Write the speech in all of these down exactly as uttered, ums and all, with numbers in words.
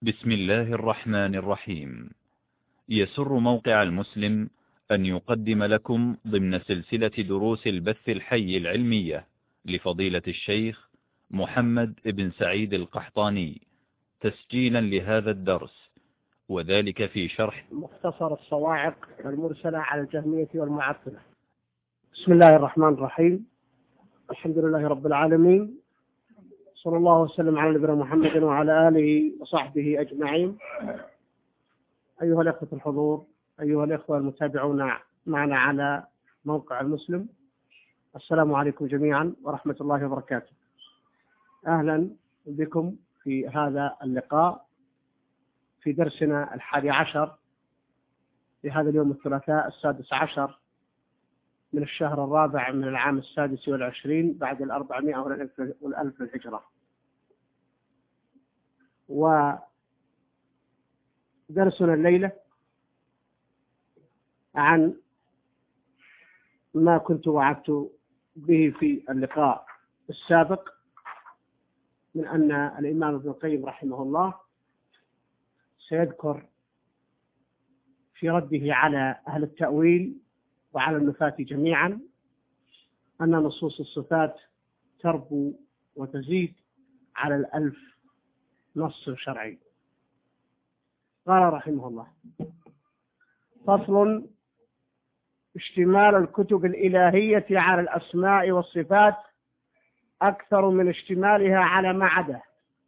بسم الله الرحمن الرحيم. يسر موقع المسلم أن يقدم لكم ضمن سلسلة دروس البث الحي العلمية لفضيلة الشيخ محمد بن سعيد القحطاني تسجيلا لهذا الدرس، وذلك في شرح مختصر الصواعق المرسلة على الجهمية والمعطلة. بسم الله الرحمن الرحيم. الحمد لله رب العالمين، صلى الله وسلم على نبينا محمد وعلى آله وصحبه أجمعين. أيها الأخوة الحضور، أيها الأخوة المتابعون معنا على موقع المسلم، السلام عليكم جميعا ورحمة الله وبركاته. أهلا بكم في هذا اللقاء في درسنا الحادي عشر في هذا اليوم الثلاثاء السادس عشر من الشهر الرابع من العام السادس والعشرين بعد الأربعمائة والألف الهجرة. ودرسنا الليلة عن ما كنت وعدت به في اللقاء السابق من أن الإمام ابن القيم رحمه الله سيذكر في رده على أهل التأويل وعلى النفاة جميعا أن نصوص الصفات تربو وتزيد على الألف نص شرعي. قال رحمه الله: فصل: اشتمال الكتب الإلهية على الأسماء والصفات أكثر من اشتمالها على ما عداه،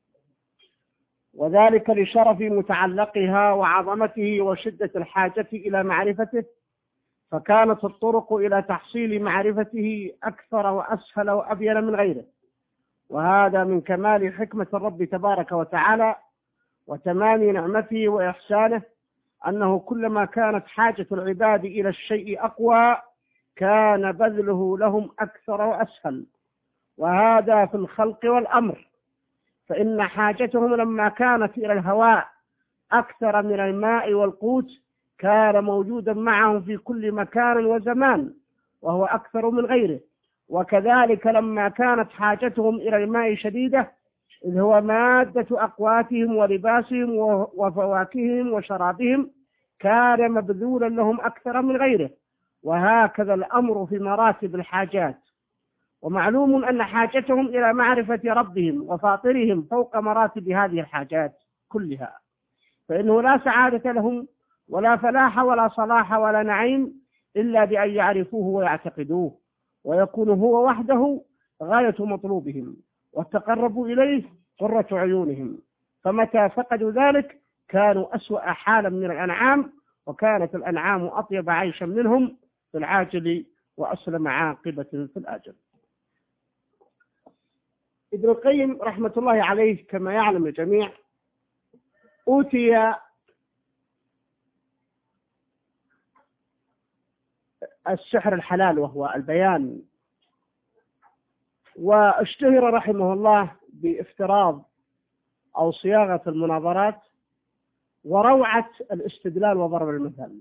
وذلك لشرف متعلقها وعظمته وشدة الحاجة إلى معرفته، فكانت الطرق إلى تحصيل معرفته أكثر وأسهل وأبين من غيره. وهذا من كمال حكمة الرب تبارك وتعالى وتمام نعمته وإحسانه، أنه كلما كانت حاجة العباد إلى الشيء أقوى كان بذله لهم أكثر وأسهل، وهذا في الخلق والأمر. فإن حاجتهم لما كانت إلى الهواء أكثر من الماء والقوت كان موجودا معهم في كل مكان وزمان وهو أكثر من غيره. وكذلك لما كانت حاجتهم إلى الماء شديدة إذ هو مادة أقواتهم ولباسهم وفواكههم وشرابهم كان مبذولا لهم أكثر من غيره. وهكذا الأمر في مراتب الحاجات. ومعلوم أن حاجتهم إلى معرفة ربهم وفاطرهم فوق مراتب هذه الحاجات كلها، فإنه لا سعادة لهم ولا فلاح ولا صلاح ولا نعيم إلا بأن يعرفوه ويعتقدوه، ويكون هو وحده غاية مطلوبهم والتقرب إليه قرة عيونهم. فمتى فقدوا ذلك كانوا أسوأ حالا من الأنعام، وكانت الأنعام أطيب عيشا منهم في العاجل وأسلم عاقبة في الآجل. ابن القيم رحمة الله عليه كما يعلم الجميع أوتي السحر الحلال وهو البيان، واشتهر رحمه الله بافتراض أو صياغة المناظرات وروعة الاستدلال وضرب المثل،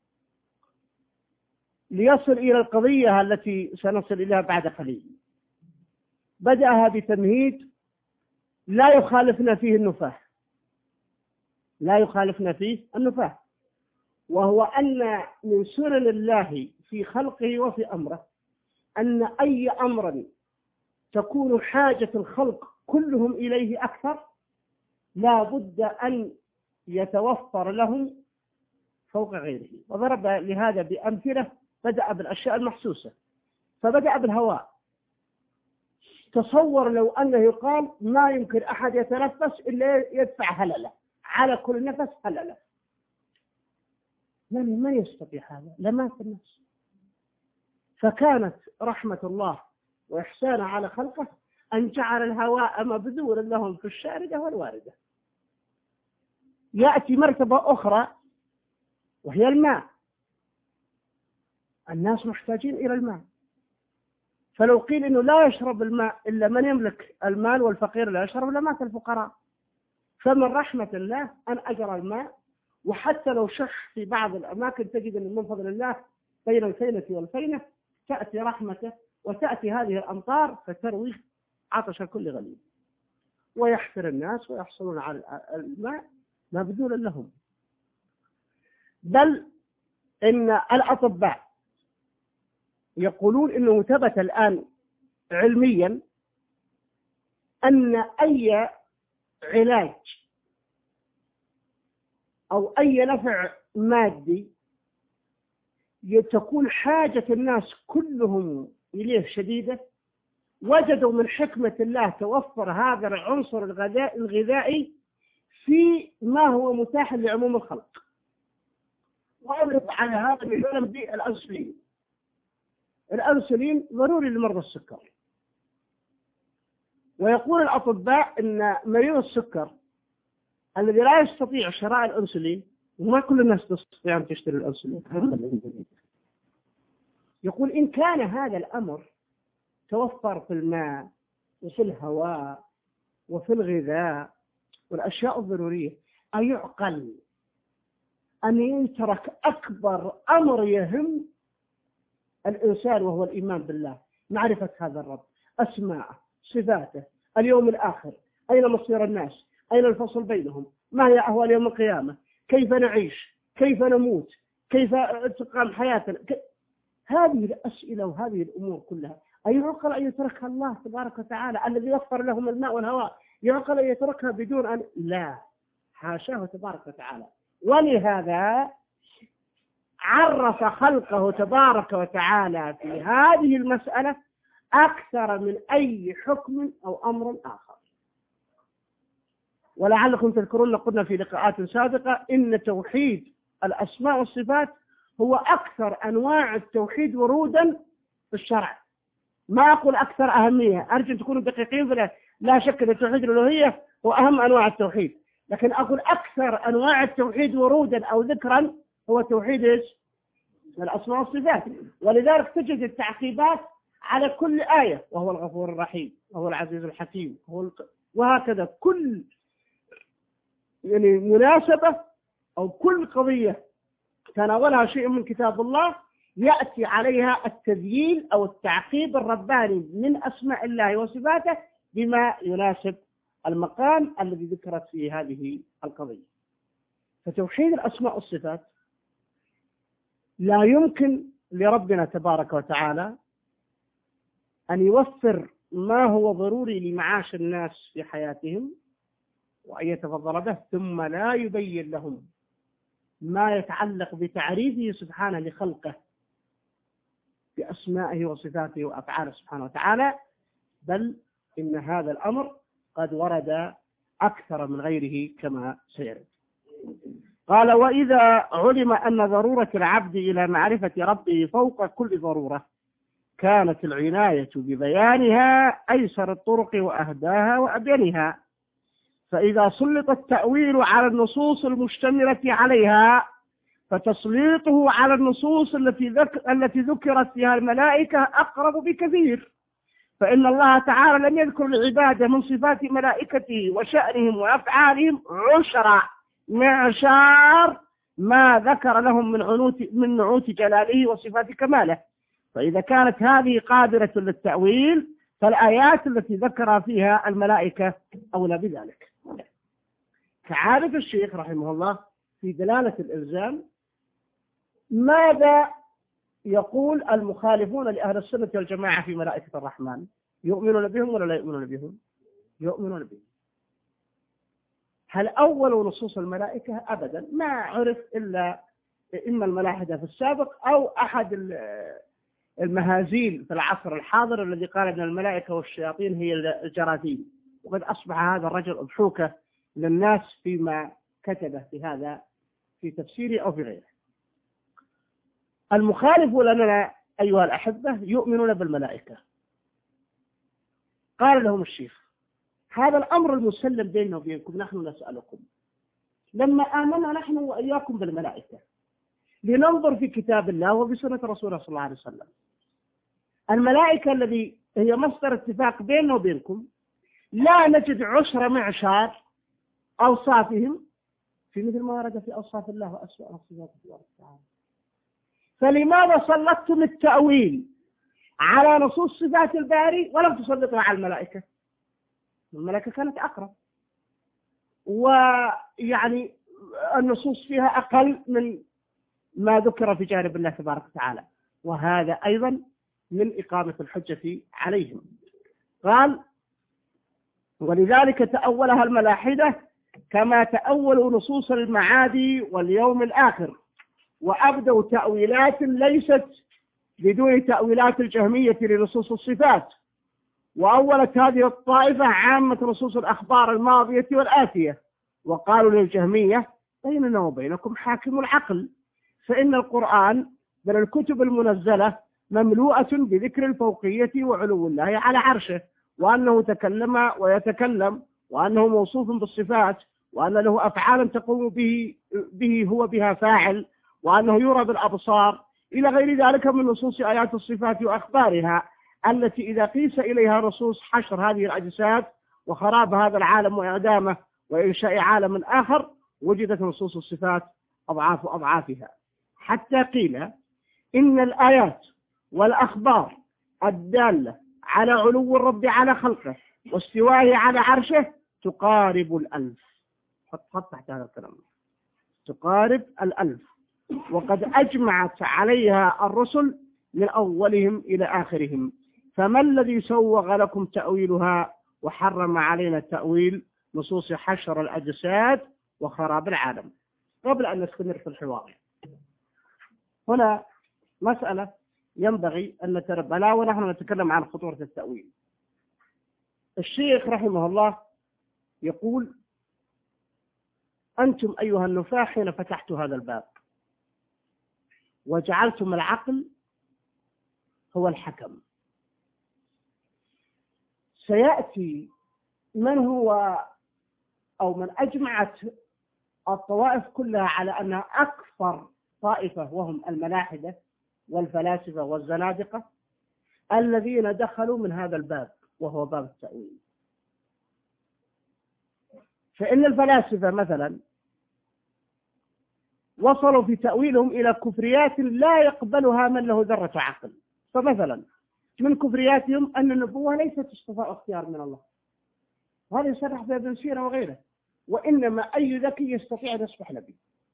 ليصل إلى القضية التي سنصل إليها بعد قليل. بدأها بتمهيد لا يخالفنا فيه النفاة لا يخالفنا فيه النفاة وهو أن من سنن الله في خلقه وفي أمره أن أي أمر تكون حاجة الخلق كلهم إليه أكثر لا بد أن يتوفر لهم فوق غيره. وضرب لهذا بأمثلة، بدأ بالأشياء المحسوسة، فبدأ بالهواء. تصور لو أنه يقال ما يمكن أحد يتنفس إلا يدفع هللة على كل نفس هللة، من ما يستطيع هذا لما في النفس. فكانت رحمة الله وإحسانه على خلقه أن جعل الهواء مبذولا لهم في الشاردة والواردة. يأتي مرتبة أخرى وهي الماء. الناس محتاجين إلى الماء، فلو قيل إنه لا يشرب الماء إلا من يملك المال والفقير لا يشرب إلا مات الفقراء. فمن رحمة الله أن أجرى الماء، وحتى لو شح في بعض الأماكن تجد أن من فضل الله بين الفينة والفينة تأتي رحمته، وتأتي هذه الأمطار فتروي عطش كل غليل، ويحفر الناس ويحصلون على الماء مبذولا لهم. بل إن الأطباء يقولون إنه ثبت الآن علميا أن أي علاج أو أي نفع مادي تكون حاجة الناس كلهم إليه شديدة، وجدوا من حكمة الله توفر هذا العنصر الغذائي في ما هو متاح لعموم الخلق. وأضرب على هذا مثلا بالأنسولين. الأنسولين ضروري لمرضى السكر، ويقول الأطباء أن مريض السكر الذي لا يستطيع شراء الأنسولين، وما كل الناس تستطيع أن تشتري الأنسولين، يقول إن كان هذا الأمر توفر في الماء وفي الهواء وفي الغذاء والأشياء الضرورية، أيعقل أن يترك أكبر أمر يهم الإنسان وهو الإيمان بالله، معرفة هذا الرب، أسماءه، صفاته، اليوم الآخر، أين مصير الناس، أين الفصل بينهم، ما هي أهوال يوم القيامة، كيف نعيش، كيف نموت، كيف تقام حياتنا. هذه الأسئلة وهذه الأمور كلها أيعقل أن يتركها الله تبارك وتعالى الذي وفر لهم الماء والهواء؟ يعقل أن يتركها بدون أن لا، حاشاه تبارك وتعالى. ولهذا عرف خلقه تبارك وتعالى في هذه المسألة أكثر من أي حكم أو أمر آخر. ولعلكم تذكرون قلنا في لقاءات سابقة إن توحيد الأسماء والصفات هو أكثر أنواع التوحيد ورودا في الشرع. ما أقول أكثر أهمية، أرجو أن تكونوا دقيقين فلا لا شك أن التوحيد الألوهية هو أهم أنواع التوحيد، لكن أقول أكثر أنواع التوحيد ورودا أو ذكرا هو توحيد الأسماء والصفات. ولذلك تجد التعقيبات على كل آية، وهو الغفور الرحيم، وهو العزيز الحكيم، وهو وهكذا كل يعني مناسبة أو كل قضية تناولها شيء من كتاب الله يأتي عليها التذييل أو التعقيب الرباني من أسماء الله وصفاته بما يناسب المقام الذي ذكرت فيه هذه القضية. فتوحيد الأسماء والصفات لا يمكن لربنا تبارك وتعالى أن يوفر ما هو ضروري لمعاش الناس في حياتهم وأن يتفضل به ثم لا يبين لهم ما يتعلق بتعريفه سبحانه لخلقه بأسمائه وصفاته وأفعاله سبحانه وتعالى، بل إن هذا الأمر قد ورد أكثر من غيره كما سيرد. قال: وإذا علم أن ضرورة العبد إلى معرفة ربه فوق كل ضرورة كانت العناية ببيانها أيسر الطرق وأهداها وأبينها. فإذا سلط التأويل على النصوص المشتملة عليها فتسليطه على النصوص التي ذك... التي ذكرت فيها الملائكة أقرب بكثير، فإن الله تعالى لم يذكر العبادة من صفات ملائكته وشأنهم وأفعالهم عشر معشار ما ذكر لهم من عنوت من نعوت جلاله وصفات كماله. فإذا كانت هذه قادرة للتأويل فالآيات التي ذكر فيها الملائكة أولى بذلك. كعادة الشيخ رحمه الله في دلالة الإلزام، ماذا يقول المخالفون لأهل السنة والجماعة في ملائكة الرحمن؟ يؤمنون بهم ولا لا يؤمنون بهم؟ يؤمنون بهم. هل أول نصوص الملائكة؟ أبدا، ما عرف إلا إما الملاحدة في السابق أو أحد المهازيل في العصر الحاضر الذي قال أن الملائكة والشياطين هي الجراثيم، وقد أصبح هذا الرجل أضحوكة للناس فيما كتبه في هذا في تفسيره أو في غيره. المخالف لنا أيها الأحبة يؤمنون بالملائكة. قال لهم الشيخ: هذا الأمر المسلم بيننا وبينكم، نحن نسألكم لما آمنا نحن وإياكم بالملائكة لننظر في كتاب الله وبسنة رسوله صلى الله عليه وسلم. الملائكة الذي هي مصدر اتفاق بيننا وبينكم لا نجد عشر معشار أوصافهم في مثل ما ورد في أوصاف الله وأسماء صفاته تبارك وتعالى. فلماذا سلطتم التأويل على نصوص صفات الباري ولم تسلطها على الملائكة؟ الملائكة كانت أقرب، ويعني النصوص فيها أقل من ما ذكر في جانب الله تبارك وتعالى، وهذا أيضا من إقامة الحجة عليهم. قال: ولذلك تأولها الملاحدة كما تأولوا نصوص المعاد واليوم الآخر، وأبدوا تأويلات ليست بدون تأويلات الجهمية لنصوص الصفات، وأولت هذه الطائفة عامة نصوص الأخبار الماضية والآتية، وقالوا للجهمية: بيننا وبينكم حاكم العقل، فإن القرآن من الكتب المنزلة مملوءة بذكر الفوقية وعلو الله على عرشه، وأنه تكلم ويتكلم، وأنه موصوف بالصفات، وأن له أفعالا تقوم به, به هو بها فاعل، وأنه يرى بالأبصار، إلى غير ذلك من نصوص آيات الصفات وأخبارها، التي إذا قيس إليها نصوص حشر هذه الأجساد وخراب هذا العالم وإعدامه وإنشاء عالم آخر، وجدت نصوص الصفات أضعاف أضعافها، حتى قيل إن الآيات والأخبار الدالة على علو الرب على خلقه واستوائه على عرشه تقارب الألف. حط خط تحت هذا الكلام، تقارب الألف، وقد أجمعت عليها الرسل من أولهم إلى آخرهم، فما الذي سوغ لكم تأويلها وحرم علينا التأويل نصوص حشر الأجساد وخراب العالم؟ قبل أن نستمر في الحوار، هنا مسألة ينبغي أن نتنبه لها ونحن نتكلم عن خطورة التأويل. الشيخ رحمه الله يقول: أنتم أيها النفاة حين فتحت هذا الباب وجعلتم العقل هو الحكم، سيأتي من هو أو من أجمعت الطوائف كلها على أنها أكثر طائفة، وهم الملاحدة والفلاسفة والزنادقة الذين دخلوا من هذا الباب، وهو باب التأويل. فإن الفلاسفة مثلا وصلوا في تأويلهم إلى كفريات لا يقبلها من له ذرة عقل. فمثلا من كفرياتهم أن النبوة ليست اصطفاء اختيار من الله، وهذا يصرح به ابن سينا وغيره، وإنما أي ذكي يستطيع أن يصبح نبي.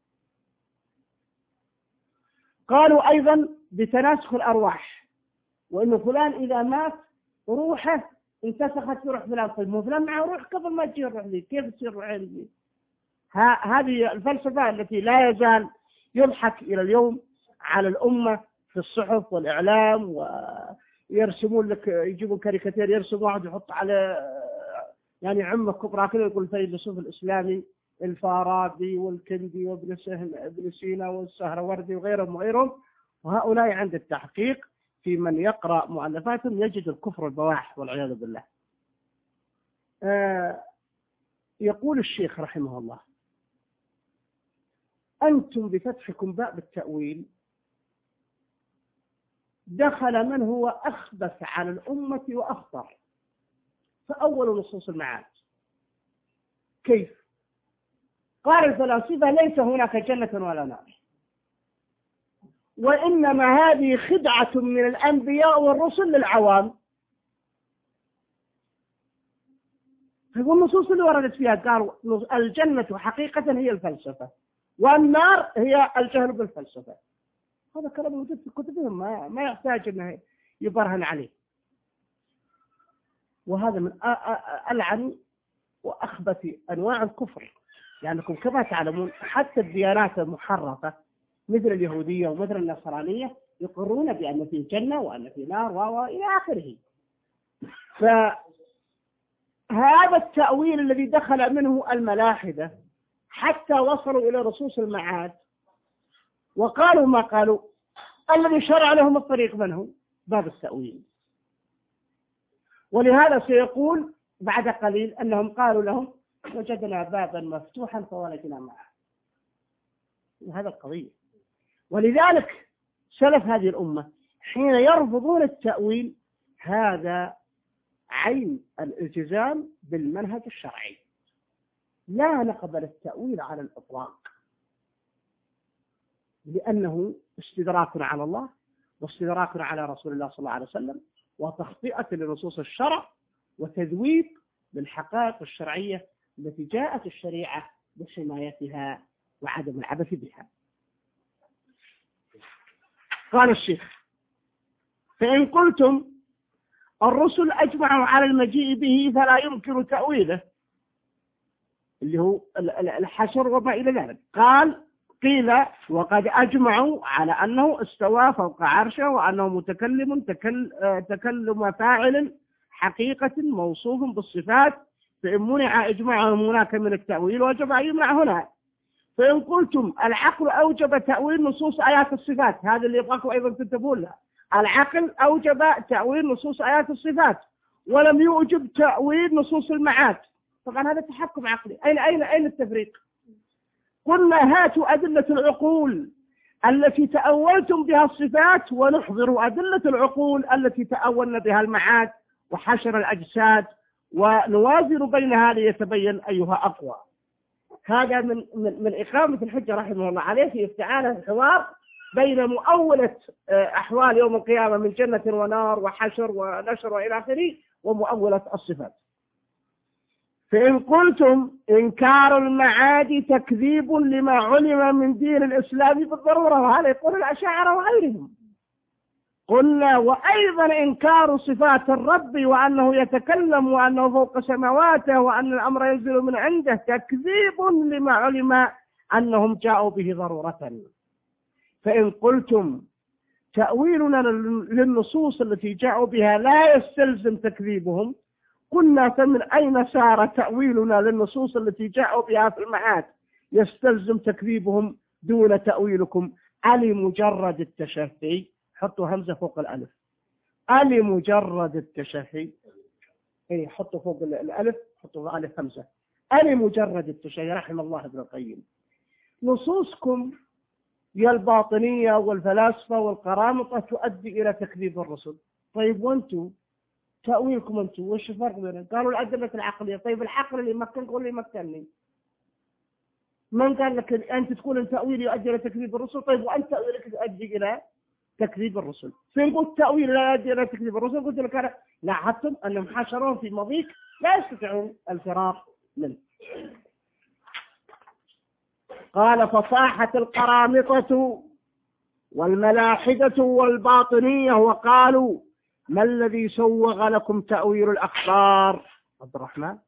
قالوا أيضا بتناسخ الأرواح، وإن فلان إذا مات روحه انتسخت في روح فلان، طيب مو فلان معه روح قبل ما تجي الروح ذي، كيف تصير روح ذي؟ هذه الفلسفة التي لا يزال يضحك إلى اليوم على الأمة في الصحف والإعلام، ويرسمون لك، يجيبون كاريكاتير، يرسم واحد يحط على يعني عمة كبرى كذا يقول الفيلسوف الإسلامي الفارابي والكندي وابن ابن سينا والسهروردي وغيرهم وغيرهم، وهؤلاء عند التحقيق في من يقرأ مؤلفاتهم يجد الكفر البواح والعياذ بالله. آه يقول الشيخ رحمه الله: أنتم بفتحكم باب التأويل دخل من هو أخبث على الأمة وأخطر، فأول نصوص المعاد. كيف؟ قال الفلاسفة: ليس هناك جنة ولا نار، وإنما هذه خدعة من الأنبياء والرسل للعوام. والنصوص اللي وردت فيها قالوا الجنة حقيقة هي الفلسفة، والنار هي الجهل بالفلسفة. هذا كلام موجود في كتبهم، ما, ما يحتاج أنه يبرهن عليه. وهذا من ألعن وأخبث أنواع الكفر، لأنكم يعني كما تعلمون حتى الديانات المحرفة مثل اليهودية ومثل النصرانية يقرون بأن فيه جنة وأن فيه نار وإلى آخره. فهذا التأويل الذي دخل منه الملاحدة حتى وصلوا إلى نصوص المعاد وقالوا ما قالوا، الذي شرع لهم الطريق من هو؟ باب التأويل. ولهذا سيقول بعد قليل أنهم قالوا لهم: وجدنا بابا مفتوحا فولجنا معه. هذا القضية. ولذلك سلف هذه الأمة حين يرفضون التأويل هذا عين الالتزام بالمنهج الشرعي، لا نقبل التأويل على الإطلاق، لأنه استدراك على الله واستدراك على رسول الله صلى الله عليه وسلم، وتخطئة لنصوص الشرع، وتذويق للحقائق الشرعية التي جاءت الشريعة بحمايتها وعدم العبث بها. قال الشيخ: فإن قلتم الرسل أجمعوا على المجيء به فلا يمكن تأويله، اللي هو الحشر وما إلى ذلك. قال: قيل: وقد أجمعوا على أنه استوى فوق عرشه وأنه متكلم تكل تكلم فاعل حقيقة موصوف بالصفات، فإن منع إجماعهم هناك من التأويل وجب أن يمنع هنا. فإن قلتم العقل أوجب تأويل نصوص آيات الصفات، هذا اللي يبغاكم أيضا تنتبهون له، العقل أوجب تأويل نصوص آيات الصفات ولم يوجب تأويل نصوص المعاد. طبعا هذا تحكم عقلي. أين أين أين التفريق؟ قلنا: هاتوا أدلة العقول التي تأولتم بها الصفات ونحضر أدلة العقول التي تأولنا بها المعاد وحشر الأجساد ونوازن بينها ليتبين أيها أقوى. هذا من من من إقامة الحجة رحمه الله عليه في افتعال الحوار بين مؤولة أحوال يوم القيامة من جنة ونار وحشر ونشر وإلى آخره ومؤولة الصفات. فإن قلتم إنكار المعاد تكذيب لما علم من دين الإسلام بالضرورة، وهذا يقول الأشاعرة وغيرهم، قلنا: وأيضا إنكار صفات الرب وأنه يتكلم وأنه فوق سماواته وأن الأمر ينزل من عنده تكذيب لما علم أنهم جاءوا به ضرورة. فإن قلتم تأويلنا للنصوص التي جاءوا بها لا يستلزم تكذيبهم، قلنا: فمن أين سار تأويلنا للنصوص التي جاءوا بها في المعاد يستلزم تكذيبهم دون تأويلكم؟ ألي مجرد التشهي، حطوا همزة فوق الألف، ألي مجرد التشهي، إيه حطوا فوق الألف، حطوا فوق الألف همزة، ألي مجرد التشهي. رحم الله ابن القيم. نصوصكم يا الباطنية والفلاسفة والقرامطة تؤدي إلى تكذيب الرسل. طيب وأنتم تأويلكم أنتم وش الفرق بينهم؟ قالوا الأدلة العقلية. طيب العقل اللي يمكن قول لي مكنني، من قال لك أنت تقول أن تأويل يؤدي إلى تكذيب الرسل؟ طيب وأنت تأويلك يؤدي إلى تكذيب الرسل. فين قلت تأويل لا يؤدي إلى تكذيب الرسل؟ قلت لك أنا لاحظتم أنهم حشرون في مضيق لا يستطيعون الفرار منه. قال: فصاحت القرامطة والملاحدة والباطنية وقالوا: ما الذي سوغ لكم تأويل الأخبار؟ عبد الرحمن،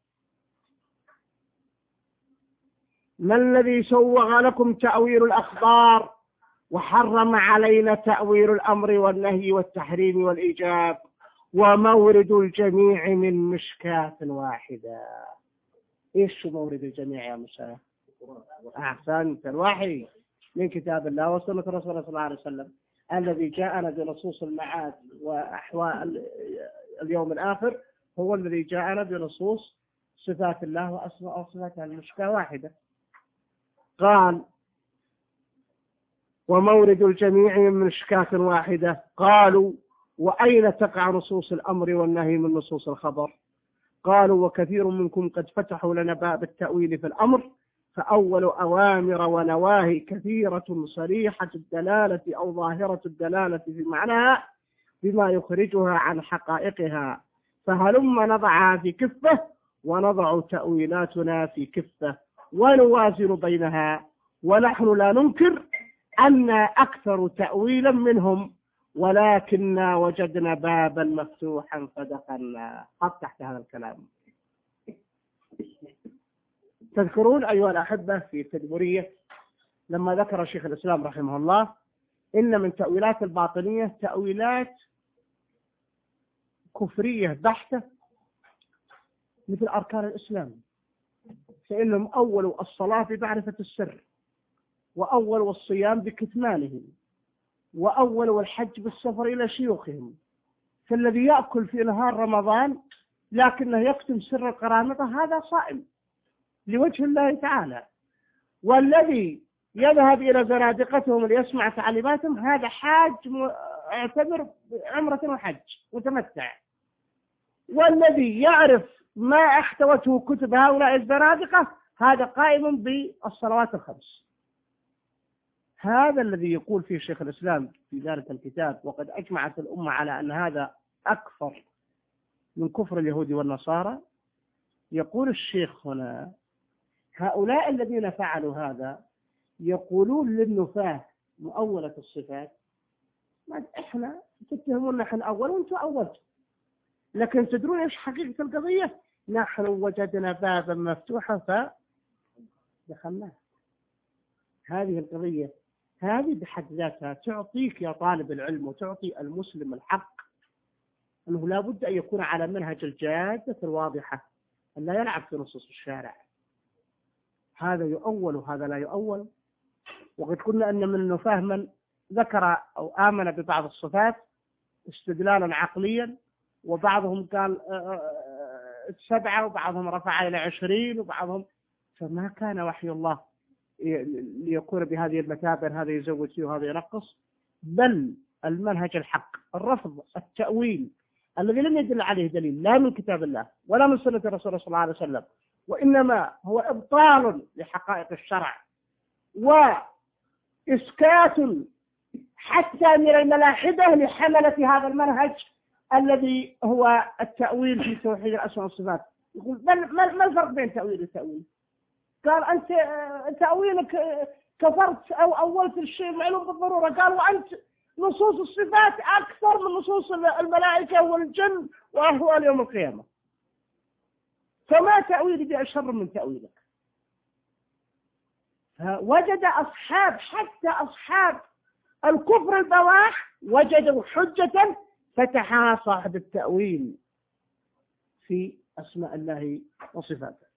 ما الذي سوغ لكم تأويل الأخبار وحرم علينا تأويل الأمر والنهي والتحريم والإيجاب ومورد الجميع من مشكاة واحدة؟ إيش مورد الجميع يا مساء؟ أحسنت، الوحي من كتاب الله وسنة رسول صلى الله عليه وسلم الذي جاءنا بنصوص المعاد وأحوال اليوم الآخر، هو الذي جاءنا بنصوص صفات الله وأسماء وصفاته المشكاة واحدة. قال: ومورد الجميع من مشكاة واحدة. قالوا: وأين تقع نصوص الأمر والنهي من نصوص الخبر؟ قالوا: وكثير منكم قد فتحوا لنا باب التأويل في الأمر، فأول أوامر ونواهي كثيرة صريحة الدلالة أو ظاهرة الدلالة في معناها بما يخرجها عن حقائقها، فهلما نضعها في كفة ونضع تأويلاتنا في كفة ونوازن بينها، ونحن لا ننكر أن أكثر تأويلا منهم، ولكننا وجدنا بابا مفتوحا فدخلنا. قد تحت هذا الكلام. تذكرون أيها الأحبة في التدبرية لما ذكر شيخ الإسلام رحمه الله إن من تأويلات الباطنية تأويلات كفرية بحتة مثل أركان الإسلام، فإنهم أولوا الصلاة بمعرفة السر، وأولوا الصيام بكتمانه، وأولوا الحج بالسفر إلى شيوخهم. فالذي يأكل في نهار رمضان لكنه يكتم سر القرامطة هذا صائم لوجه الله تعالى، والذي يذهب إلى زنادقتهم ليسمع تعليماتهم هذا حاج اعتبر عمرة وحج متمتع، والذي يعرف ما احتوته كتب هؤلاء الزنادقة هذا قائم بالصلوات الخمس. هذا الذي يقول فيه شيخ الإسلام في ذلك الكتاب: وقد أجمعت الأمة على أن هذا أكثر من كفر اليهود والنصارى. يقول الشيخ هنا: هؤلاء الذين فعلوا هذا يقولون للنفاة مؤولة الصفات ما إحنا تتهمون نحن أول وأنتم أولتم، لكن تدرون إيش حقيقة القضية؟ نحن وجدنا بابا مفتوحا فدخلناه. هذه القضية هذه بحد ذاتها تعطيك يا طالب العلم وتعطي المسلم الحق أنه لا بد أن يكون على منهج الجادة الواضحة، أن لا يلعب في نصوص الشارع، هذا يؤول وهذا لا يؤول. وقد قلنا أن من النفاه من ذكر أو آمن ببعض الصفات استدلالا عقليا، وبعضهم قال سبعة وبعضهم رفع إلى عشرين وبعضهم، فما كان وحي الله ليكون بهذه المثابة، هذا يزود فيه وهذا ينقص، بل المنهج الحق الرفض التأويل الذي لم يدل عليه دليل لا من كتاب الله ولا من سنة الرسول صلى الله عليه وسلم، وإنما هو إبطال لحقائق الشرع وإسكات حتى من الملاحدة لحملة هذا المنهج الذي هو التأويل في توحيد الأسماء والصفات. يقول ما الفرق بين تأويل والتأويل؟ قال أنت تأويلك كفرت أو أولت الشيء معلوم بالضرورة، قال وأنت نصوص الصفات أكثر من نصوص الملائكة والجن وأهوال يوم القيامة، فما تأويلي بأشر من تأويلك. فوجد أصحاب حتى أصحاب الكفر البواح وجدوا حجة فتحها صاحب التأويل في أسماء الله وصفاته.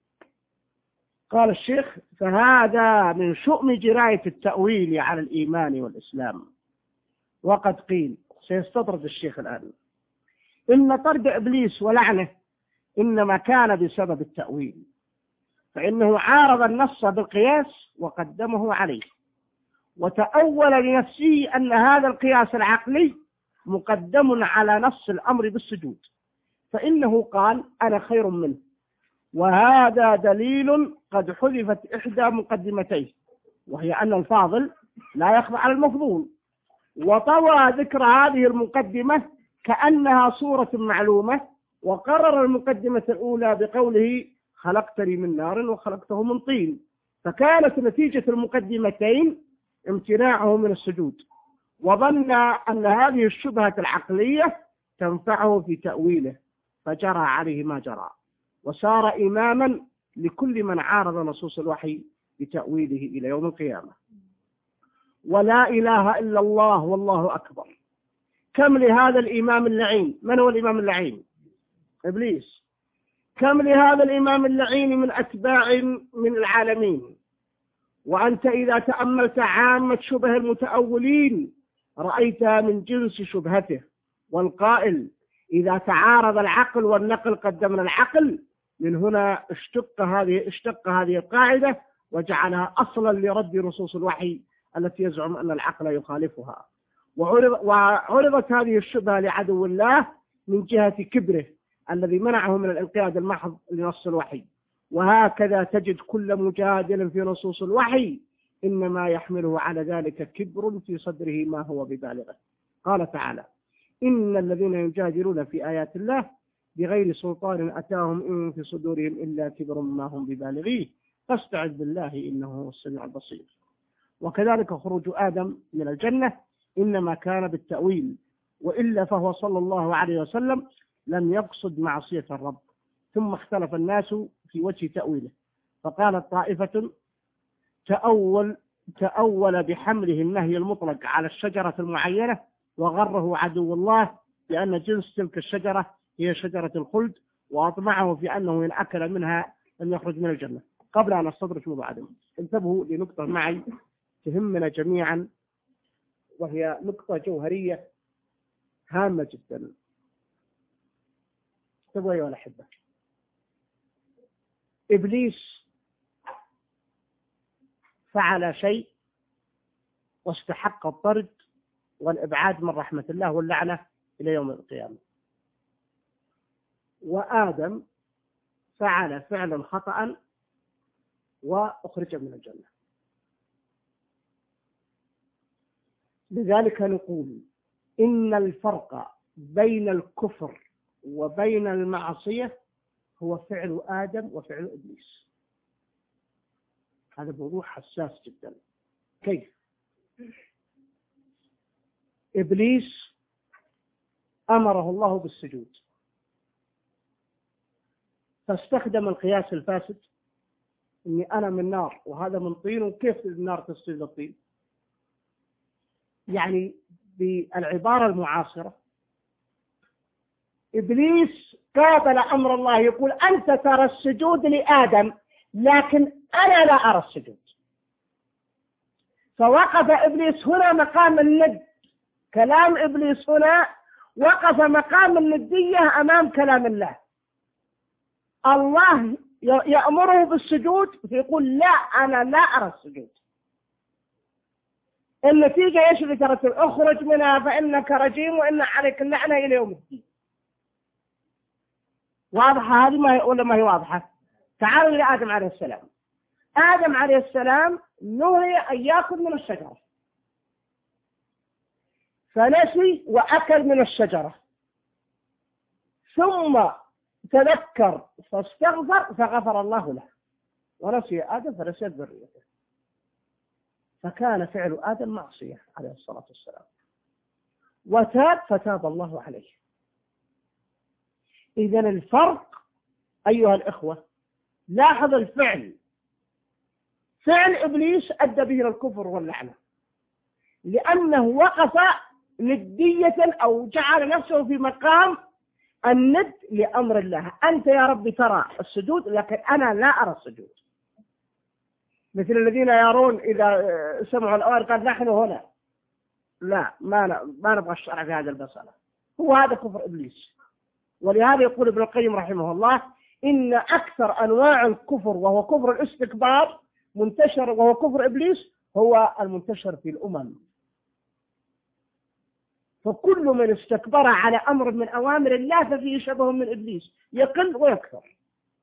قال الشيخ فهذا من شؤم جراية التأويل على الإيمان والإسلام. وقد قيل، سيستطرد الشيخ الآن، إن طرد إبليس ولعنه إنما كان بسبب التأويل، فإنه عارض النص بالقياس وقدمه عليه، وتأول لنفسه أن هذا القياس العقلي مقدم على نص الأمر بالسجود، فإنه قال أنا خير منه، وهذا دليل قد حذفت إحدى مقدمتيه، وهي أن الفاضل لا يخضع على المفضول، وطوى ذكر هذه المقدمة كأنها صورة معلومة، وقرر المقدمة الأولى بقوله خلقتني من نار وخلقته من طين، فكانت نتيجة المقدمتين امتناعه من السجود، وظن أن هذه الشبهة العقلية تنفعه في تأويله، فجرى عليه ما جرى، وصار إماما لكل من عارض نصوص الوحي بتأويله إلى يوم القيامة. ولا إله إلا الله والله أكبر. كم لهذا الإمام اللعين، من هو الإمام اللعين؟ إبليس. كم لهذا الإمام اللعين من أتباع من العالمين، وأنت إذا تأملت عامة شبه المتأولين رأيتها من جنس شبهته. والقائل إذا تعارض العقل والنقل قدمنا العقل، من هنا اشتق هذه اشتق هذه القاعدة وجعلها أصلا لرد نصوص الوحي التي يزعم أن العقل يخالفها. وعرض وعرضت هذه الشبهة لعدو الله من جهة كبره الذي منعه من الانقياد المحض لنص الوحي. وهكذا تجد كل مجادل في نصوص الوحي إنما يحمله على ذلك كبر في صدره ما هو ببالغه. قال تعالى إن الذين يجادلون في آيات الله بغير سلطان أتاهم إن في صدورهم إلا كبر ما هم ببالغيه فاستعذ بالله إنه هو السميع البصير. وكذلك خروج آدم من الجنة إنما كان بالتأويل، وإلا فهو صلى الله عليه وسلم لم يقصد معصية الرب. ثم اختلف الناس في وجه تأويله، فقالت طائفة تأول تأول بحمله النهي المطلق على الشجرة المعينة وغره عدو الله لأن جنس تلك الشجرة هي شجرة الخلد، وأطمعه في أنه إن أكل منها لم يخرج من الجنة. قبل أن أستدرك موضوع عدم، انتبهوا لنقطة معي تهمنا جميعا، وهي نقطة جوهرية هامة جدا. انتبهوا أيها الأحبة، إبليس فعل شيء واستحق الطرد والإبعاد من رحمة الله واللعنة إلى يوم القيامة، وآدم فعل فعلا خطأ وأخرج من الجنة. لذلك نقول إن الفرق بين الكفر وبين المعصية هو فعل آدم وفعل إبليس. هذا موضوع حساس جدا. كيف؟ إبليس أمره الله بالسجود، فاستخدم القياس الفاسد، إني أنا من نار وهذا من طين، وكيف النار تسجد للطين؟ يعني بالعبارة المعاصرة إبليس قابل أمر الله، يقول أنت ترى السجود لآدم لكن أنا لا أرى السجود. فوقف إبليس هنا مقام الند. كلام إبليس هنا وقف مقام الندية أمام كلام الله. الله يأمره بالسجود فيقول لا، أنا لا أرى السجود. النتيجة إيش اللي ترتب؟ اخرج منها فإنك رجيم وإن عليك اللعنة إلى يوم الدين. واضحة هذه ما ولا ما هي واضحة؟ تعالوا إلى آدم عليه السلام. آدم عليه السلام نهي أن يأكل من الشجرة، فنسي وأكل من الشجرة، ثم تذكر فاستغفر فغفر الله له، ونسي آدم فنسيت ذريته، فكان فعل آدم معصية عليه الصلاة والسلام، وتاب فتاب الله عليه. إذن الفرق أيها الإخوة، لاحظ الفعل، فعل إبليس أدى به الكفر واللعنة، لأنه وقف ندية أو جعل نفسه في مقام الند لأمر الله. أنت يا رب ترى السجود لكن أنا لا أرى السجود. مثل الذين يرون إذا سمعوا الأوان قال نحن هنا، لا ما ما نبغى الشرع في هذا المسألة. هو هذا كفر إبليس. ولهذا يقول ابن القيم رحمه الله إن أكثر أنواع الكفر وهو كفر الاستكبار منتشر، وهو كفر إبليس، هو المنتشر في الأمم. فكل من استكبر على أمر من أوامر الله ففيه شبه من إبليس، يقل ويكثر.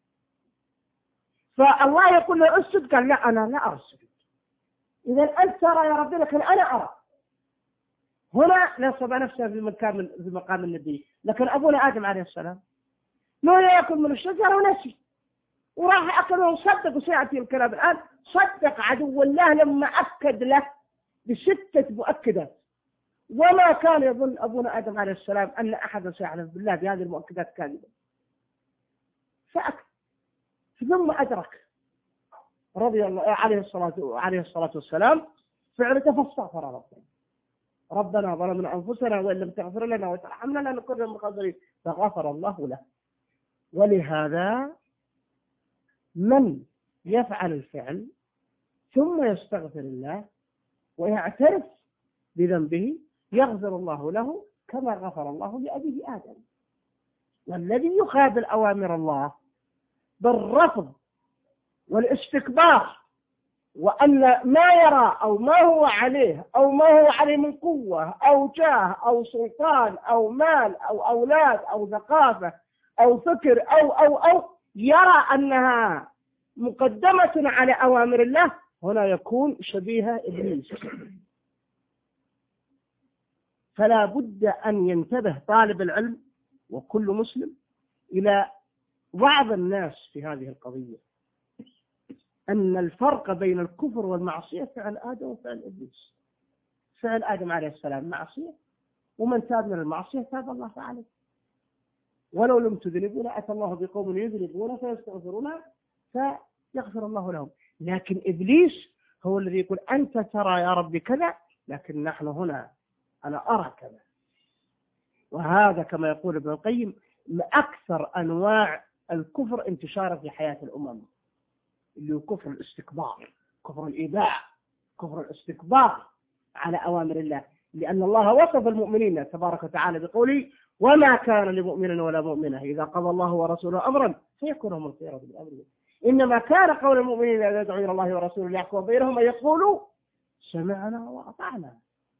فالله يقول له اسجد، قال لا أنا لا أرى السجود. إذا أنت ترى يا ربي لكن أنا أرى. هنا نصب نفسه في مقام في مقام النبي. لكن أبونا آدم عليه السلام ما يأكل من الشجرة ونسي، وراح أكل وصدق، وسيأتي الكلام الآن. صدق عدو الله لما أكد له بستة مؤكدات، وما كان يظن أبونا آدم عليه السلام أن أحدا سيعلم بالله بهذه المؤكدات كاذبة، فأكد. ثم أدرك رضي الله عليه الصلاة عليه الصلاة والسلام فعلته فاستغفر ربنا ربنا ظلمنا أنفسنا وإن لم تغفر لنا وترحمنا لنكون من الخاسرين، فغفر الله له. ولهذا من يفعل الفعل ثم يستغفر الله ويعترف بذنبه يغفر الله له كما غفر الله لأبيه آدم. والذي يخالف أوامر الله بالرفض والاستكبار، وأن ما يرى أو ما هو عليه أو ما هو عليه من قوة أو جاه أو سلطان أو مال أو أولاد أو ثقافة أو فكر أو أو أو يرى أنها مقدمة على أوامر الله، هنا يكون شبيه إبليس. فلا بد أن ينتبه طالب العلم وكل مسلم إلى بعض الناس في هذه القضية، أن الفرق بين الكفر والمعصية فعل آدم وفعل إبليس. فعل آدم عليه السلام معصية، ومن تاب من المعصية تاب الله عليه. ولو لم تذنبون أتى الله بقوم يذنبون فيستغفرون فيغفر الله لهم. لكن إبليس هو الذي يقول أنت ترى يا رب كذا لكن نحن هنا أنا أرى كذا. وهذا كما يقول ابن القيم من أكثر أنواع الكفر انتشارا في حياة الأمم، اللي هو كفر الاستكبار، كفر الإيذاء، كفر الاستكبار على أوامر الله. لأن الله وصف المؤمنين تبارك وتعالى بقوله وما كان لمؤمن ولا مؤمنة إذا قضى الله ورسوله أمرا فيكون هم الخيرة بالأمر، إنما كان قول المؤمنين إذا يدعوا إلى الله ورسوله ليحكم بينهم أن يقولوا سمعنا وأطعنا.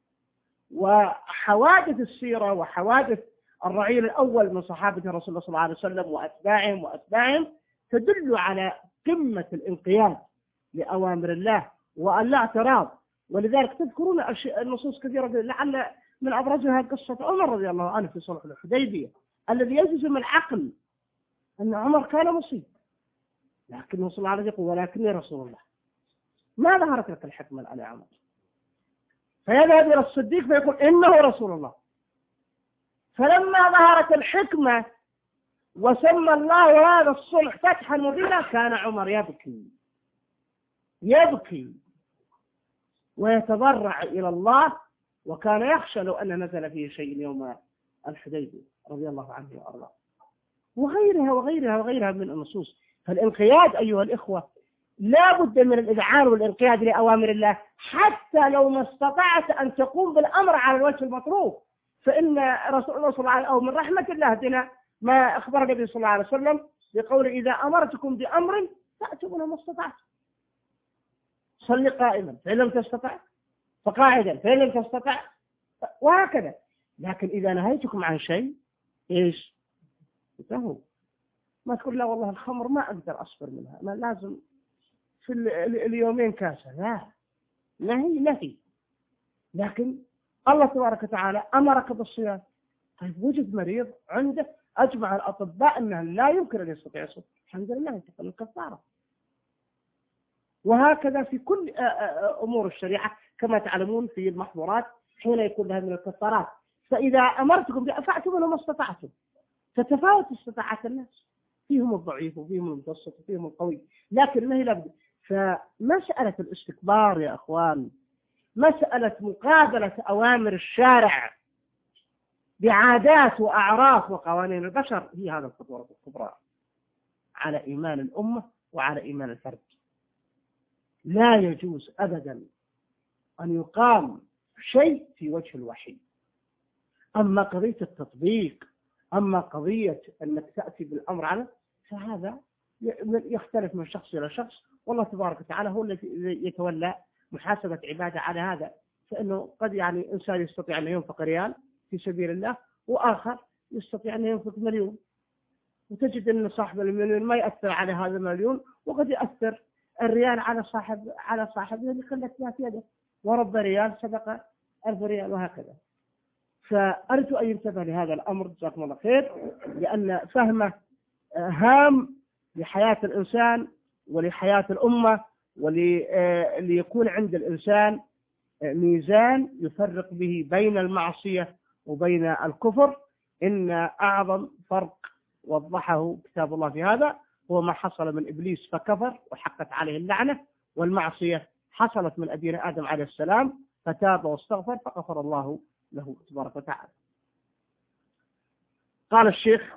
وحوادث السيرة وحوادث الرعيل الأول من صحابة الرسول صلى الله عليه وسلم وأتباعهم وأتباعهم تدل على قمة الانقياد لأوامر الله والاعتراض. ولذلك تذكرون النصوص كثيرة، لعل من أبرزها قصة عمر رضي الله عنه في صلح الحديبية، الذي يجزم العقل أن عمر كان مصيب، لكنه صلى الله عليه وسلم يقول ولكني رسول الله. ما ظهرت لك الحكمة الآن يا عمر. فيذهب إلى الصديق فيقول إنه رسول الله. فلما ظهرت الحكمة وسمى الله هذا الصلح فتحا مبينا كان عمر يبكي يبكي ويتضرع إلى الله، وكان يخشى لو أن نزل فيه شيء يوم الحديبية رضي الله عنه وأرضاه، وغيرها وغيرها وغيرها من النصوص. فالانقياد أيها الإخوة لا بد من الإذعان والانقياد لأوامر الله، حتى لو ما استطعت أن تقوم بالأمر على الوجه المطلوب. فإن رسول الله صلى الله عليه وسلم أو من رحمة الله بنا ما أخبر النبي صلى الله عليه وسلم بقول إذا أمرتكم بأمر فأتوا منه ما استطعتم. صل قائما فإن لم تستطع فقاعدا فإن لم تستطع، وهكذا. لكن إذا نهيتكم عن شيء إيش انتهوا. ما تقول لا والله الخمر ما أقدر أصبر منها، ما لازم في اليومين كاسة، لا، نهي نهي. لكن الله تبارك وتعالى أمرك بالصيام، طيب وجد مريض عنده أجمع الأطباء أنه لا يمكن أن يستطيع الصوم، الحمد لله ينتقل الكفارة. وهكذا في كل أمور الشريعة كما تعلمون في المحظورات حين يكون لها من الكفارات. فإذا أمرتكم فأتوا منهم ما استطعتم. تتفاوت استطاعات الناس، فيهم الضعيف وفيهم المتوسط وفيهم القوي، لكن ما هي لابد. فمسألة الاستكبار يا أخوان، مسألة مقابلة أوامر الشارع بعادات وأعراف وقوانين البشر هي هذا الخطورة الكبرى على إيمان الأمة وعلى إيمان الفرد. لا يجوز أبدا أن يقام شيء في وجه الوحي. أما قضية التطبيق، أما قضية أنك تأتي بالأمر على، فهذا يختلف من شخص إلى شخص، والله تبارك وتعالى هو الذي يتولى محاسبة عباده على هذا. فإنه قد يعني إنسان يستطيع أن ينفق ريال في سبيل الله، وآخر يستطيع أن ينفق مليون، وتجد أن صاحب المليون ما يأثر على هذا المليون، وقد يأثر الريال على صاحب على صاحبه اللي خلت فيها في يده، ورب ريال سبق ألف ريال، وهكذا. فأرجو أن ينتبه لهذا الأمر جزاكم الله خير، لأن فهمه هام لحياة الإنسان ولحياة الأمة، وليكون عند الإنسان ميزان يفرق به بين المعصية وبين الكفر. إن أعظم فرق وضحه كتاب الله في هذا هو ما حصل من إبليس فكفر وحقت عليه اللعنة، والمعصية حصلت من أبينا آدم عليه السلام فتاب واستغفر فغفر الله له تبارك وتعالى. قال الشيخ: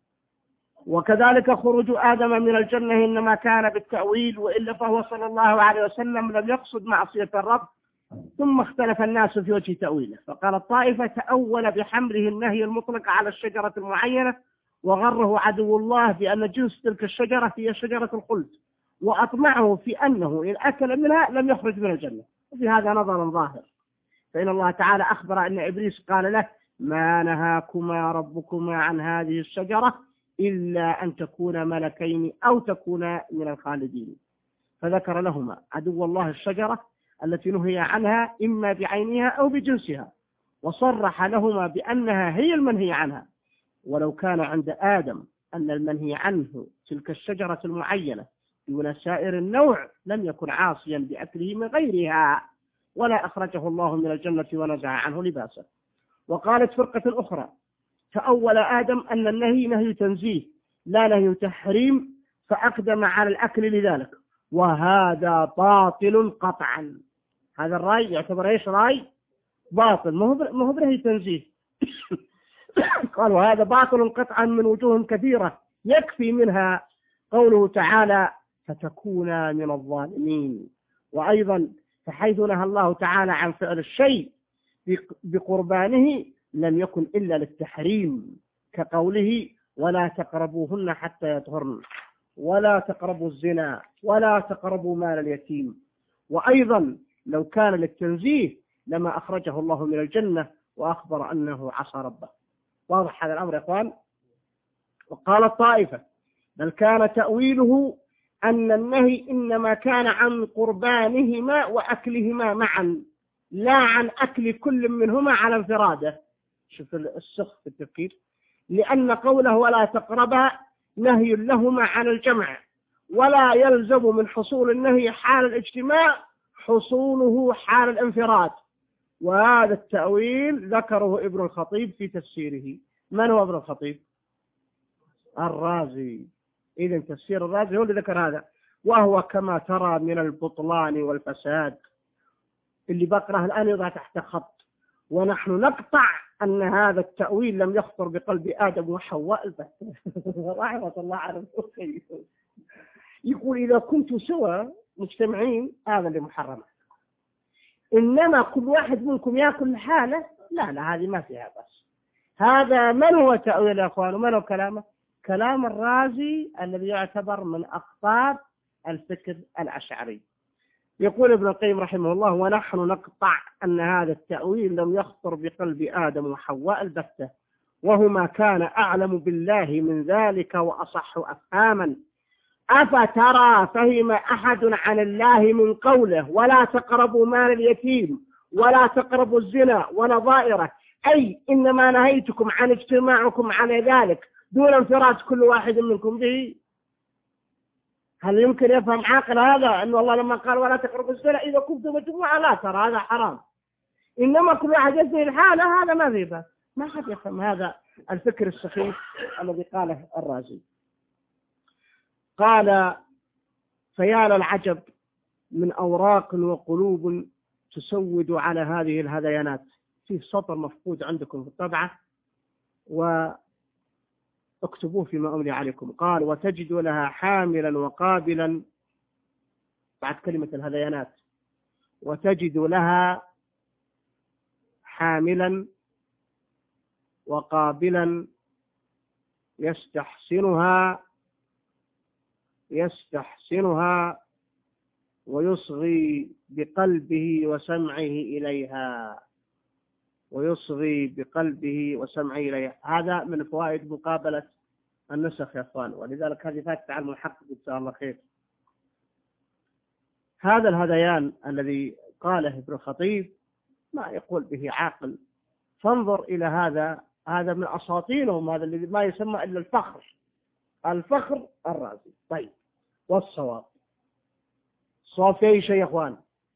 وكذلك خروج آدم من الجنة إنما كان بالتأويل، وإلا فهو صلى الله عليه وسلم لم يقصد معصية الرب. ثم اختلف الناس في وجه تأويله، فقال الطائفة تأول بحمله النهي المطلق على الشجرة المعينة، وغره عدو الله بأن جنس تلك الشجرة هي شجرة الخلد، وأطمعه في أنه إن أكل منها لم يخرج من الجنة. وفي هذا نظر ظاهر، فإن الله تعالى أخبر أن إبليس قال له: ما نهاكما ربكما عن هذه الشجرة إلا أن تكونا ملكين أو تكونا من الخالدين. فذكر لهما عدو الله الشجرة التي نهي عنها إما بعينها أو بجنسها، وصرح لهما بأنها هي المنهي عنها. ولو كان عند آدم أن المنهي عنه تلك الشجرة المعينة دون سائر النوع لم يكن عاصيا بأكله من غيرها، ولا أخرجه الله من الجنة ونزع عنه لباسه. وقالت فرقة أخرى: فأول آدم أن النهي نهي تنزيه لا نهي تحريم، فأقدم على الأكل لذلك، وهذا باطل قطعا. هذا الرأي يعتبر إيش؟ رأي باطل، ما هو بنهي تنزيه. قال: وهذا باطل قطعا من وجوه كثيرة، يكفي منها قوله تعالى: فتكونا من الظالمين. وأيضا فحيث نهى الله تعالى عن فعل الشيء بقربانه لم يكن إلا للتحريم، كقوله: ولا تقربوهن حتى يطهرن، ولا تقربوا الزنا، ولا تقربوا مال اليتيم. وأيضا لو كان للتنزيه لما أخرجه الله من الجنة وأخبر أنه عصى ربه. واضح هذا الأمر يا إخوان؟ وقال الطائفة: بل كان تأويله أن النهي إنما كان عن قربانهما وأكلهما معا، لا عن أكل كل منهما على انفراده. شوف السخف في التفكير، لأن قوله ولا تقربا نهي لهما عن الجمع، ولا يلزم من حصول النهي حال الاجتماع حصوله حال الانفراد. وهذا التأويل ذكره ابن الخطيب في تفسيره. من هو ابن الخطيب؟ الرازي. إذن تفسير الرازي هو اللي ذكر هذا، وهو كما ترى من البطلان والفساد اللي بقرأه الآن يضع تحت خط. ونحن نقطع أن هذا التأويل لم يخطر بقلب آدم وحواء البتة. رحمة الله على الخير. يقول إذا كنتم سوا مجتمعين هذا اللي محرم، إنما كل واحد منكم يأكل حاله، لا لا هذه ما فيها بس. هذا من هو تأويل يا أخوان؟ ومن هو كلامه؟ كلام الرازي الذي يعتبر من أقطاب الفكر الأشعري. يقول ابن القيم رحمه الله: ونحن نقطع أن هذا التأويل لم يخطر بقلب آدم وحواء البتة، وهما كان أعلم بالله من ذلك وأصح أفهاما. أفترى فهم أحد عن الله من قوله ولا تقربوا مال اليتيم ولا تقربوا الزنا ونظائره، أي إنما نهيتكم عن اجتماعكم على ذلك دون انفراد كل واحد منكم به؟ هل يمكن يفهم عاقل هذا أن الله لما قال ولا تقربوا الزنا إذا كنتم مجموعة لا ترى هذا حرام، إنما كل واحد يزني الحالة هذا ما فيه بس؟ ما حد يفهم هذا الفكر السخيف الذي قاله الرازي. قال: فيا للعجب من أوراق وقلوب تسود على هذه الهذيانات. فيه سطر مفقود عندكم في الطبعة واكتبوه فيما أملي عليكم. قال: وتجد لها حاملا وقابلا، بعد كلمة الهذيانات، وتجد لها حاملا وقابلا يستحسنها يستحسنها ويصغي بقلبه وسمعه إليها ويصغي بقلبه وسمعه إليها. هذا من فوائد مقابلة النسخ يا أخوان، ولذلك هذه فاتت على المحقق إن شاء الله خير. هذا الهذيان الذي قاله ابن الخطيب ما يقول به عاقل. فانظر إلى هذا، هذا من أساطينهم، هذا الذي ما يسمى إلا الفخر، الفخر الرازي. طيب، والصواب صواب في أي شيء يا أخوان؟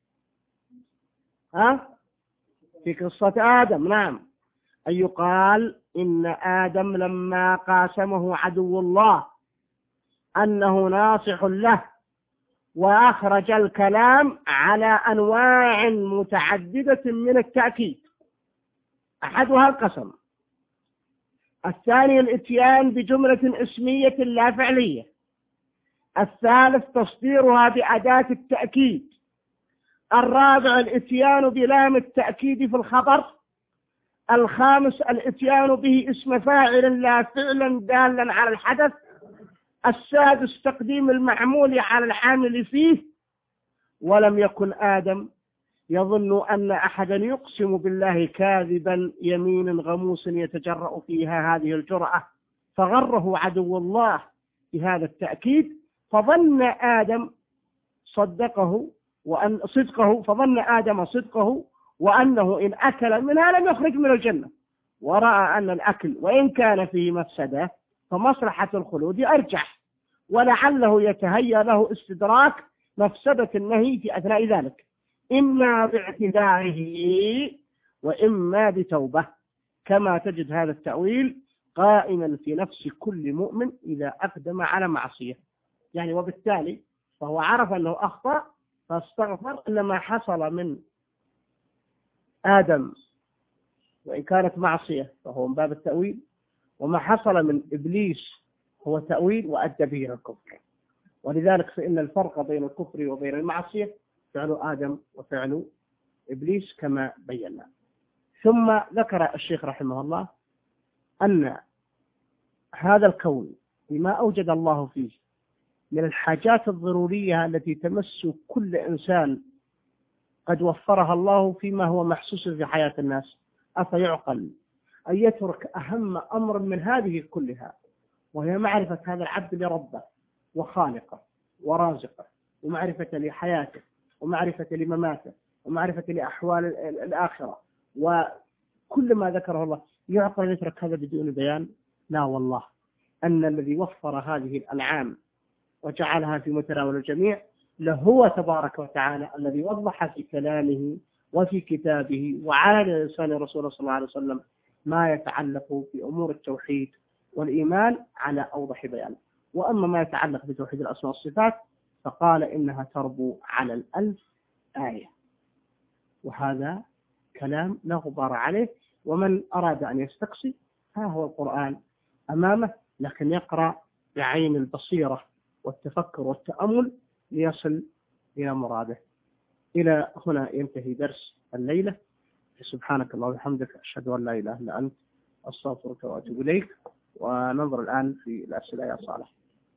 ها؟ في قصة آدم. نعم، أن يقال إن آدم لما قاسمه عدو الله أنه ناصح له وأخرج الكلام على أنواع متعددة من التأكيد، أحدها القسم، الثاني الإتيان بجملة اسمية لا فعلية، الثالث تصديرها بأداة التأكيد، الرابع الإتيان بلام التأكيد في الخبر، الخامس الإتيان به اسم فاعل لا فعلا دالا على الحدث، السادس تقديم المعمول على العامل فيه. ولم يكن آدم يظن أن أحدا يقسم بالله كاذبا يمين غموس يتجرأ فيها هذه الجرأة، فغره عدو الله بهذا التأكيد، فظن آدم صدقه وأن صدقه فظن آدم صدقه وأنه إن أكل منها لم يخرج من الجنة، ورأى أن الأكل وإن كان فيه مفسدة فمصلحة الخلود أرجح، ولعله يتهيأ له استدراك مفسدة النهي في أثناء ذلك، إما باعتذاره وإما بتوبة، كما تجد هذا التأويل قائما في نفس كل مؤمن إذا أقدم على معصية. يعني وبالتالي فهو عرف أنه أخطأ فاستغفر، إنما حصل من آدم وإن كانت معصية فهو من باب التأويل، وما حصل من إبليس هو تأويل وأدى به الكفر. ولذلك فإن الفرق بين الكفر وبين المعصية فعل آدم وفعل إبليس كما بينا. ثم ذكر الشيخ رحمه الله أن هذا الكون بما أوجد الله فيه من الحاجات الضرورية التي تمس كل إنسان قد وفرها الله فيما هو محسوس في حياة الناس، أفيعقل أن يترك أهم أمر من هذه كلها، وهي معرفة هذا العبد لربه وخالقه ورازقه، ومعرفة لحياته، ومعرفة لمماته، ومعرفة لأحوال الآخرة، وكل ما ذكره الله، يعقل أن يترك هذا بدون بيان؟ لا والله، أن الذي وفر هذه الأنعام وجعلها في متناول الجميع لهو تبارك وتعالى الذي وضح في كلامه وفي كتابه وعلى لسان رسوله صلى الله عليه وسلم ما يتعلق بأمور التوحيد والإيمان على أوضح بيان. وأما ما يتعلق بتوحيد الأسماء والصفات فقال إنها تربو على الألف آية، وهذا كلام لا غبار عليه. ومن أراد أن يستقصي ها هو القرآن أمامه، لكن يقرأ بعين البصيرة والتفكر والتأمل ليصل إلى مراده. إلى هنا ينتهي درس الليلة. سبحانك اللهم وبحمدك، أشهد أن لا إله إلا أنت، أستغفرك وأتوب إليك. وننظر الآن في الأسئلة يا صالح.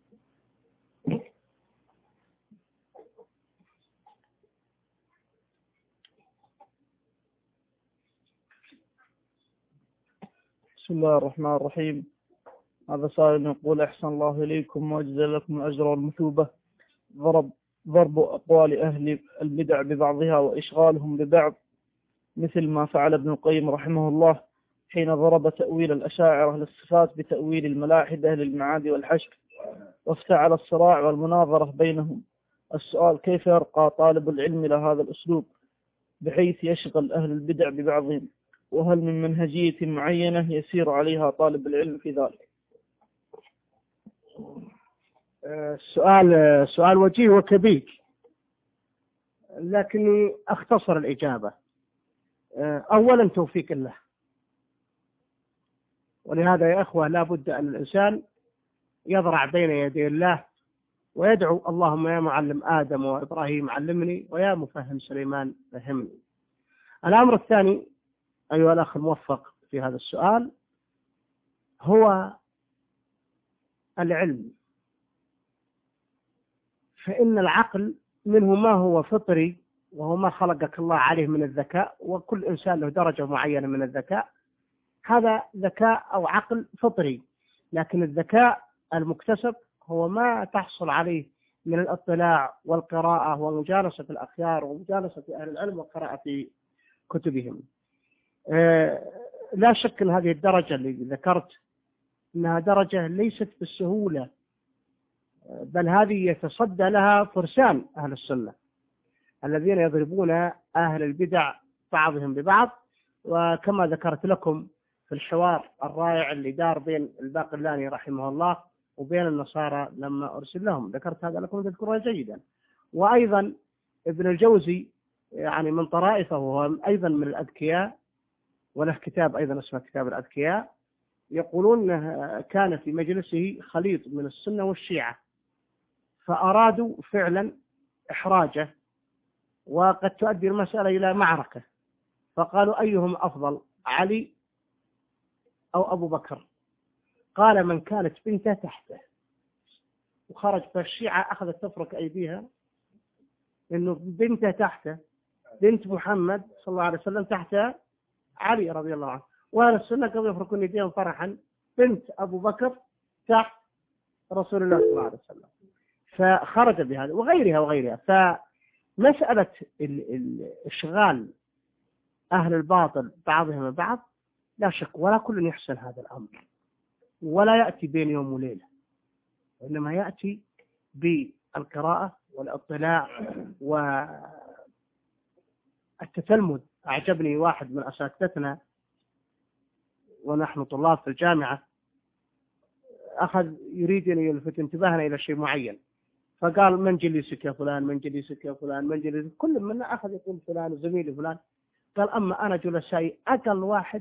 بسم الله الرحمن الرحيم. هذا سائل يقول: أحسن الله إليكم وأجزل لكم الأجر والمثوبة. ضرب ضرب أقوال أهل البدع ببعضها وإشغالهم ببعض، مثل ما فعل ابن القيم رحمه الله حين ضرب تأويل الأشاعرة للصفات بتأويل الملاحدة للمعاد والحشر، وافتعل الصراع والمناظرة بينهم. السؤال: كيف يرقى طالب العلم إلى هذا الأسلوب بحيث يشغل أهل البدع ببعضهم؟ وهل من منهجية معينة يسير عليها طالب العلم في ذلك؟ سؤال سؤال وجيه وكبير، لكني أختصر الإجابة. أولا توفيق الله، ولهذا يا أخوة لا بد أن الإنسان يضرع بين يدي الله ويدعو: اللهم يا معلم آدم وإبراهيم علمني، ويا مفهم سليمان فهمني. الأمر الثاني أيها الأخ الموفق في هذا السؤال هو العلم. فإن العقل منه ما هو فطري، وهو ما خلقك الله عليه من الذكاء، وكل إنسان له درجة معينة من الذكاء، هذا ذكاء أو عقل فطري. لكن الذكاء المكتسب هو ما تحصل عليه من الاطلاع والقراءة ومجالسة الأخيار ومجالسة أهل العلم والقراءة في كتبهم. لا شك أن هذه الدرجة اللي ذكرت أنها درجة ليست بالسهولة، بل هذه يتصدى لها فرسان أهل السنة الذين يضربون أهل البدع بعضهم ببعض. وكما ذكرت لكم في الحوار الرائع اللي دار بين الباقلاني رحمه الله وبين النصارى لما أرسل لهم، ذكرت هذا لكم تذكرون جيدا. وأيضا ابن الجوزي يعني من طرائفه، وهو أيضا من الأذكياء، وله كتاب أيضا اسمه كتاب الأذكياء، يقولون كان في مجلسه خليط من السنة والشيعة، فأرادوا فعلا إحراجه وقد تؤدي المسألة إلى معركة، فقالوا: أيهم أفضل، علي أو أبو بكر؟ قال: من كانت بنته تحته. وخرج فالشيعة أخذت تفرك أيديها إنه بنته تحته، بنت محمد صلى الله عليه وسلم تحت علي رضي الله عنه، وأهل السنة كانوا يفركون يديهم فرحا، بنت أبو بكر تحت رسول الله صلى الله عليه وسلم. فخرج بهذا وغيرها وغيرها. فمسألة الإشغال أهل الباطل بعضهم بعض لا شك، ولا كل يحسن هذا الأمر، ولا يأتي بين يوم وليلة، وإنما يأتي بالقراءة والاطلاع والتتلمذ. أعجبني واحد من أساتذتنا ونحن طلاب في الجامعة، أخذ يريد أن يلفت انتباهنا إلى شيء معين، فقال: من جليسك يا فلان، من جليسك يا فلان، من جليسك. كل منا أخذ يقول فلان وزميلي فلان. قال: أما أنا جلسائي أقل واحد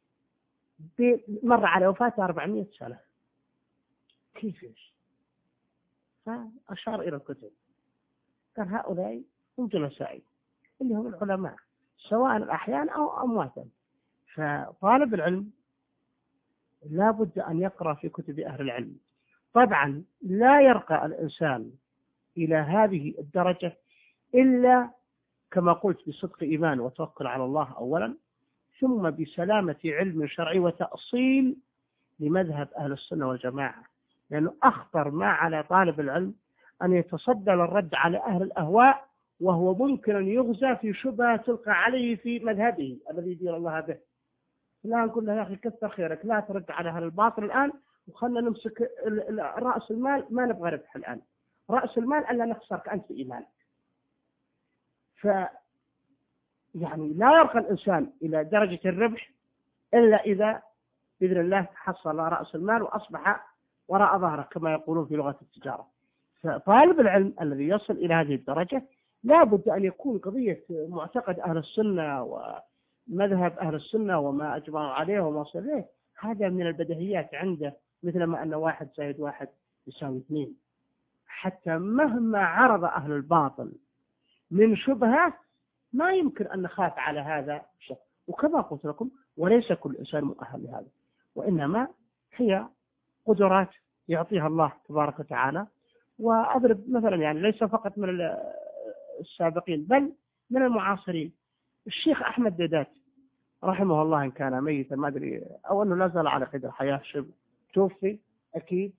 مر على وفاته أربعمائة سنة. كيف إيش؟ فأشار إلى الكتب، قال: هؤلاء هم جلسائي اللي هم العلماء، سواء الأحيان أو أمواتا. فطالب العلم لا بد أن يقرأ في كتب أهل العلم. طبعا لا يرقى الإنسان إلى هذه الدرجة إلا كما قلت بصدق إيمان وتوكل على الله أولا، ثم بسلامة علم شرعي وتأصيل لمذهب أهل السنة والجماعة. لأنه أخطر ما على طالب العلم أن يتصدى للرد على أهل الأهواء، وهو ممكن أن يغزى في شبهة تلقى عليه في مذهبه الذي يدير الله به. لا نقول له: يا أخي كثر خيرك، لا ترد على أهل الباطل الآن، وخلنا نمسك رأس المال، ما نبغى ربح الآن. رأس المال ألا نخسرك أنت بإيمانك. ف يعني لا يرقى الإنسان إلى درجة الربح إلا إذا بإذن الله حصل رأس المال وأصبح وراء ظهره كما يقولون في لغة التجارة. فطالب العلم الذي يصل إلى هذه الدرجة لا بد أن يكون قضية معتقد أهل السنة ومذهب أهل السنة وما أجمعوا عليه وما وصل إليه، هذا من البديهيات عنده، مثلما أن واحد زائد واحد يساوي اثنين. حتى مهما عرض أهل الباطل من شبهة ما يمكن أن نخاف على هذا الشيء. وكما قلت لكم وليس كل إنسان مؤهل لهذا، وإنما هي قدرات يعطيها الله تبارك وتعالى. وأضرب مثلا يعني ليس فقط من السابقين بل من المعاصرين. الشيخ أحمد ديدات رحمه الله إن كان ميتا ما أدري أو أنه لا زال على قيد الحياة، شبه توفي أكيد،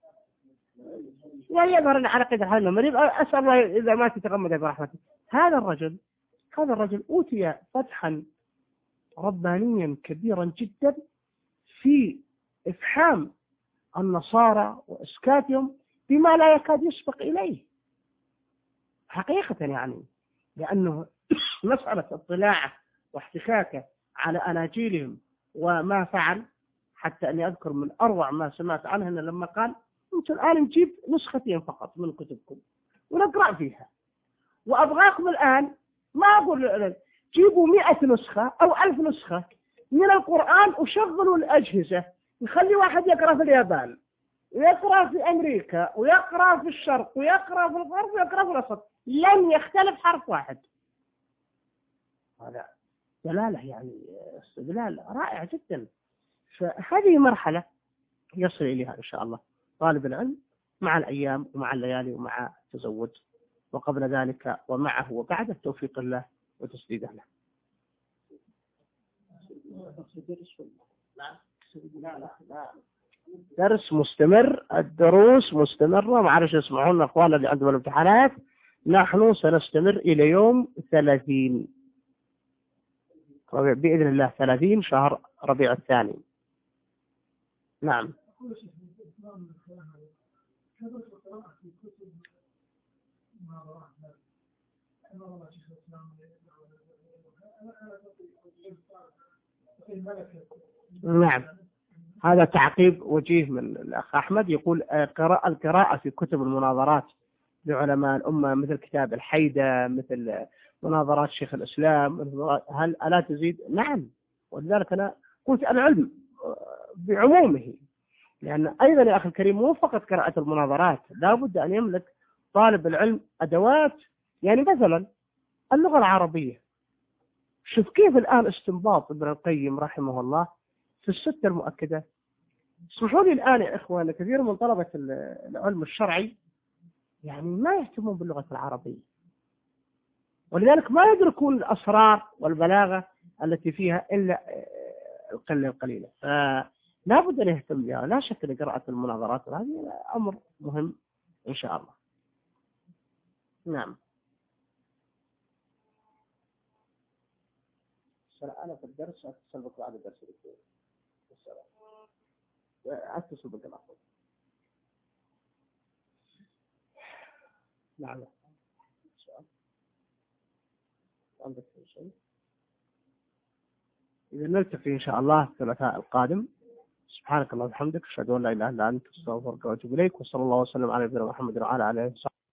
يعني يظهر أن على قيد الحياة مريض، أسأل الله إذا ما تتغمد برحمته. هذا الرجل هذا الرجل أوتي فتحا ربانيا كبيرا جدا في إفحام النصارى وإسكاتهم بما لا يكاد يسبق إليه حقيقة، يعني لأنه مسألة اطلاعه واحتكاكه على أناجيلهم وما فعل، حتى أني أذكر من أروع ما سمعت عنه أنه لما قال أنتم الآن نجيب نسختين فقط من كتبكم ونقرأ فيها، وأبغاكم الآن ما أقول جيبوا مئة نسخة أو ألف نسخة من القرآن وشغلوا الأجهزة، نخلي واحد يقرأ في اليابان ويقرأ في أمريكا ويقرأ في الشرق ويقرأ في الغرب ويقرأ في الوسط، لن يختلف حرف واحد. هذا دلالة يعني استدلال رائع جدا. فهذه مرحلة يصل إليها إن شاء الله طالب العلم مع الأيام ومع الليالي ومع التزود، وقبل ذلك ومعه وبعد توفيق الله وتسديده له. لا لا لا درس مستمر، الدروس مستمرة، ما عرفش يسمعون أخواننا اللي عندهم الامتحانات. نحن سنستمر إلى يوم ثلاثين ربيع بإذن الله، ثلاثين شهر ربيع الثاني. نعم. نعم، هذا تعقيب وجيه من الأخ أحمد، يقول قراءة القراءة في كتب المناظرات لعلماء الأمة مثل كتاب الحيدة، مثل مناظرات شيخ الإسلام، هل ألا تزيد؟ نعم، ولذلك أنا قلت العلم بعمومه، لأن أيضا يا أخي الكريم مو فقط قراءة المناظرات، لا بد أن يملك طالب العلم أدوات. يعني مثلا اللغة العربية، شوف كيف الآن استنباط ابن القيم رحمه الله في الستة المؤكدة. اسمحوا لي الآن يا إخوان كثير من طلبة العلم الشرعي يعني ما يهتمون باللغة العربية، ولذلك ما يدركون الأسرار والبلاغة التي فيها إلا القلة القليلة. فلا بد أن يهتم بها، لا شك أن قراءة المناظرات هذه أمر مهم إن شاء الله. نعم. أنا في الدرس أتصل بك بعد الدرس الأخير. أتصل بك الأخير. نعم. سؤال. عندك شيء؟ إذا نلتقي إن شاء الله الثلاثاء القادم. سبحانك اللهم وبحمدك، أشهد أن لا إله إلا أنت، أستغفرك وأتوب إليك، وصلى الله وسلم على نبينا محمد وعلى آله وصحبه.